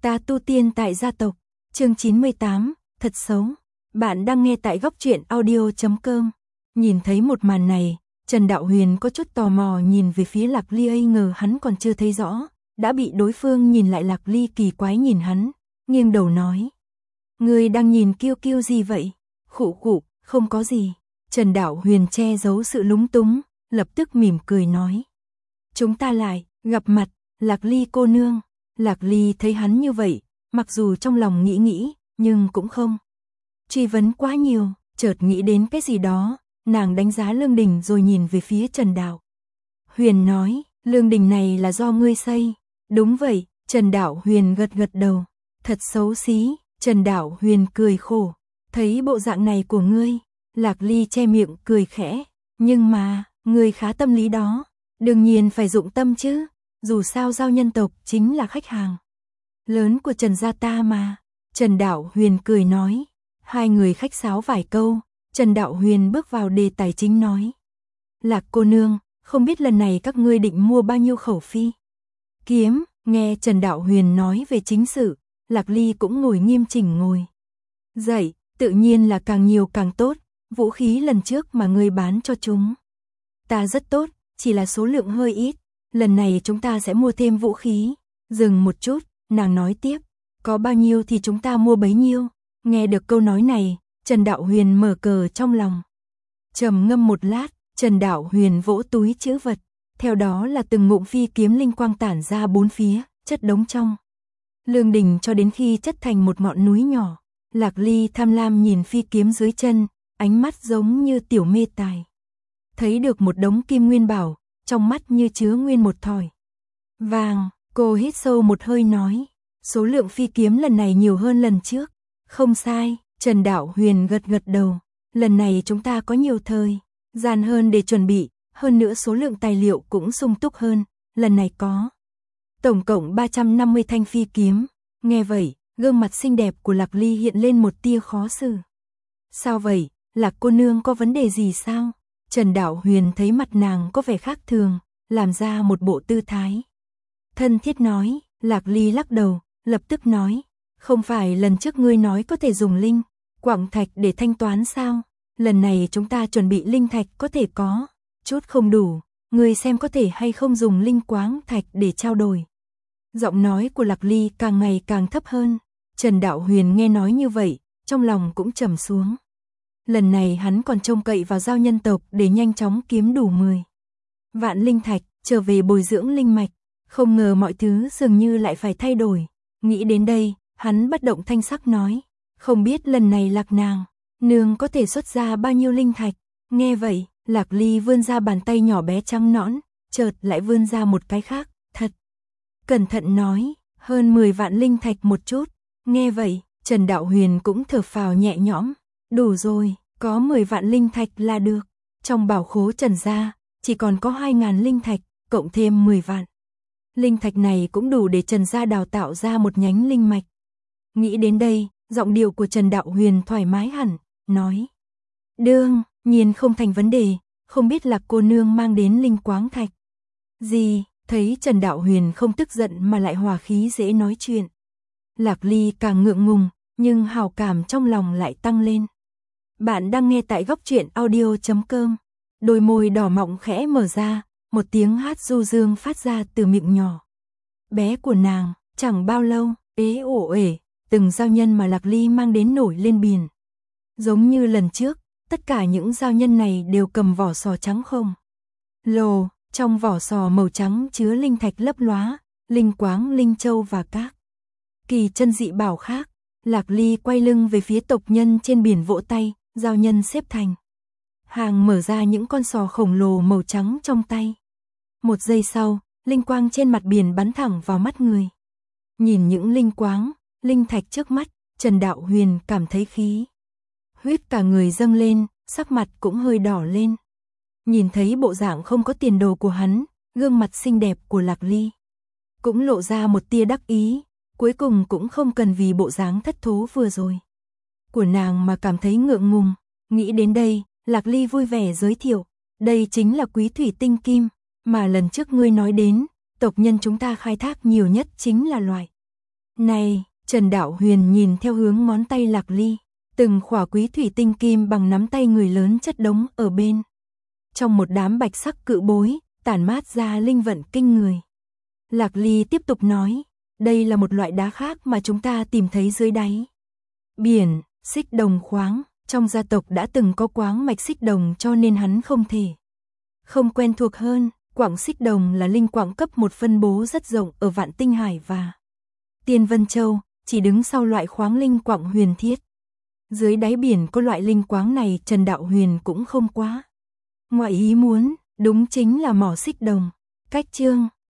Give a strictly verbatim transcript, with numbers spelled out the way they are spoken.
Ta tu tiên tại gia tộc, chương chín mươi tám, thật xấu. Bạn đang nghe tại góc truyện audio chấm com. Nhìn thấy một màn này, Trần Đạo Huyền có chút tò mò nhìn về phía Lạc Ly, ấy ngờ hắn còn chưa thấy rõ, đã bị đối phương nhìn lại. Lạc Ly kỳ quái nhìn hắn, nghiêng đầu nói: "Ngươi đang nhìn kiêu kiêu gì vậy?" "Khụ khụ, không có gì." Trần Đạo Huyền che giấu sự lúng túng, lập tức mỉm cười nói: "Chúng ta lại gặp mặt, Lạc Ly cô nương." Lạc Ly thấy hắn như vậy, mặc dù trong lòng nghĩ nghĩ, nhưng cũng không truy vấn quá nhiều, chợt nghĩ đến cái gì đó, nàng đánh giá lương đình rồi nhìn về phía Trần Đạo Huyền nói: "Lương đình này là do ngươi xây?" "Đúng vậy." Trần Đạo Huyền gật gật đầu. "Thật xấu xí." Trần Đạo Huyền cười khổ: "Thấy bộ dạng này của ngươi." Lạc Ly che miệng cười khẽ: "Nhưng mà, ngươi khá tâm lý đó." "Đương nhiên phải dụng tâm chứ, dù sao Giao nhân tộc chính là khách hàng lớn của Trần gia ta mà." Trần Đạo Huyền cười nói. Hai người khách sáo vài câu, Trần Đạo Huyền bước vào đề tài chính nói: "Lạc cô nương, không biết lần này các ngươi định mua bao nhiêu khẩu phi kiếm?" Nghe Trần Đạo Huyền nói về chính sự, Lạc Ly cũng ngồi nghiêm chỉnh ngồi dậy. "Tự nhiên là càng nhiều càng tốt, vũ khí lần trước mà ngươi bán cho chúng ta rất tốt, chỉ là số lượng hơi ít, lần này chúng ta sẽ mua thêm vũ khí." Dừng một chút, nàng nói tiếp: "Có bao nhiêu thì chúng ta mua bấy nhiêu." Nghe được câu nói này, Trần Đạo Huyền mở cờ trong lòng, trầm ngâm một lát, Trần Đạo Huyền vỗ túi trữ vật, theo đó là từng ngụm phi kiếm linh quang tản ra bốn phía, chất đống trong lương đình cho đến khi chất thành một ngọn núi nhỏ. Lạc Ly tham lam nhìn phi kiếm dưới chân, ánh mắt giống như tiểu mê tài. Thấy được một đống kim nguyên bảo, trong mắt như chứa nguyên một thỏi vàng, cô hít sâu một hơi nói: "Số lượng phi kiếm lần này nhiều hơn lần trước." "Không sai." Trần Đạo Huyền gật gật đầu. "Lần này chúng ta có nhiều thời gian hơn để chuẩn bị, hơn nữa số lượng tài liệu cũng sung túc hơn, lần này có tổng cộng ba trăm năm mươi thanh phi kiếm." Nghe vậy, gương mặt xinh đẹp của Lạc Ly hiện lên một tia khó xử. "Sao vậy, Lạc cô nương có vấn đề gì sao?" Trần Đạo Huyền thấy mặt nàng có vẻ khác thường, làm ra một bộ tư thái thân thiết nói. Lạc Ly lắc đầu, lập tức nói: "Không phải lần trước ngươi nói có thể dùng linh quảng thạch để thanh toán sao? Lần này chúng ta chuẩn bị linh thạch có thể có chút không đủ, ngươi xem có thể hay không dùng linh quáng thạch để trao đổi." Giọng nói của Lạc Ly càng ngày càng thấp hơn. Trần Đạo Huyền nghe nói như vậy, trong lòng cũng trầm xuống. Lần này hắn còn trông cậy vào Giao nhân tộc để nhanh chóng kiếm đủ mười vạn linh thạch, trở về bồi dưỡng linh mạch. Không ngờ mọi thứ dường như lại phải thay đổi. Nghĩ đến đây, hắn bất động thanh sắc nói: "Không biết lần này Lạc nàng nương có thể xuất ra bao nhiêu linh thạch?" Nghe vậy, Lạc Ly vươn ra bàn tay nhỏ bé trắng nõn, chợt lại vươn ra một cái khác, thật cẩn thận nói: "Hơn mười vạn linh thạch một chút." Nghe vậy, Trần Đạo Huyền cũng thở phào nhẹ nhõm. Đủ rồi, có mười vạn linh thạch là được. Trong bảo khố Trần gia, chỉ còn có hai ngàn linh thạch, cộng thêm mười vạn linh thạch này cũng đủ để Trần gia đào tạo ra một nhánh linh mạch. Nghĩ đến đây, giọng điệu của Trần Đạo Huyền thoải mái hẳn, nói: "Đương nhiên không thành vấn đề, không biết Lạc cô nương mang đến linh quáng thạch gì?" Thấy Trần Đạo Huyền không tức giận mà lại hòa khí dễ nói chuyện, Lạc Ly càng ngượng ngùng, nhưng hào cảm trong lòng lại tăng lên. Bạn đang nghe tại góc truyện audio chấm com. Đôi môi đỏ mọng khẽ mở ra, một tiếng hát du dương phát ra từ miệng nhỏ bé của nàng. Chẳng bao lâu, ế ổ ể, từng giao nhân mà Lạc Ly mang đến nổi lên biển. Giống như lần trước, tất cả những giao nhân này đều cầm vỏ sò trắng không lồ, trong vỏ sò màu trắng chứa linh thạch lấp lóa, linh quáng, linh châu và các kỳ chân dị bảo khác. Lạc Ly quay lưng về phía tộc nhân trên biển, vỗ tay, giao nhân xếp thành hàng mở ra những con sò khổng lồ màu trắng trong tay. Một giây sau, linh quang trên mặt biển bắn thẳng vào mắt người. Nhìn những linh quáng, linh thạch trước mắt, Trần Đạo Huyền cảm thấy khí huyết cả người dâng lên, sắc mặt cũng hơi đỏ lên. Nhìn thấy bộ dạng không có tiền đồ của hắn, gương mặt xinh đẹp của Lạc Ly cũng lộ ra một tia đắc ý. Cuối cùng cũng không cần vì bộ dáng thất thố vừa rồi của nàng mà cảm thấy ngượng ngùng. Nghĩ đến đây, Lạc Ly vui vẻ giới thiệu: "Đây chính là quý thủy tinh kim mà lần trước ngươi nói đến, tộc nhân chúng ta khai thác nhiều nhất chính là loại Này, Trần Đạo Huyền nhìn theo hướng ngón tay Lạc Ly, từng khỏa quý thủy tinh kim bằng nắm tay người lớn chất đống ở bên. Trong một đám bạch sắc cự bối, tản mát ra linh vận kinh người. Lạc Ly tiếp tục nói, đây là một loại đá khác mà chúng ta tìm thấy dưới đáy biển, xích đồng khoáng, trong gia tộc đã từng có khoáng mạch xích đồng cho nên hắn không thể không quen thuộc hơn. Quặng xích đồng là linh quặng cấp một phân bố rất rộng ở Vạn Tinh Hải và Tiên Vân Châu, chỉ đứng sau loại khoáng linh quặng huyền thiết. Dưới đáy biển có loại linh quáng này Trần Đạo Huyền cũng không quá ngoài ý muốn, đúng chính là mỏ xích đồng. Cách chương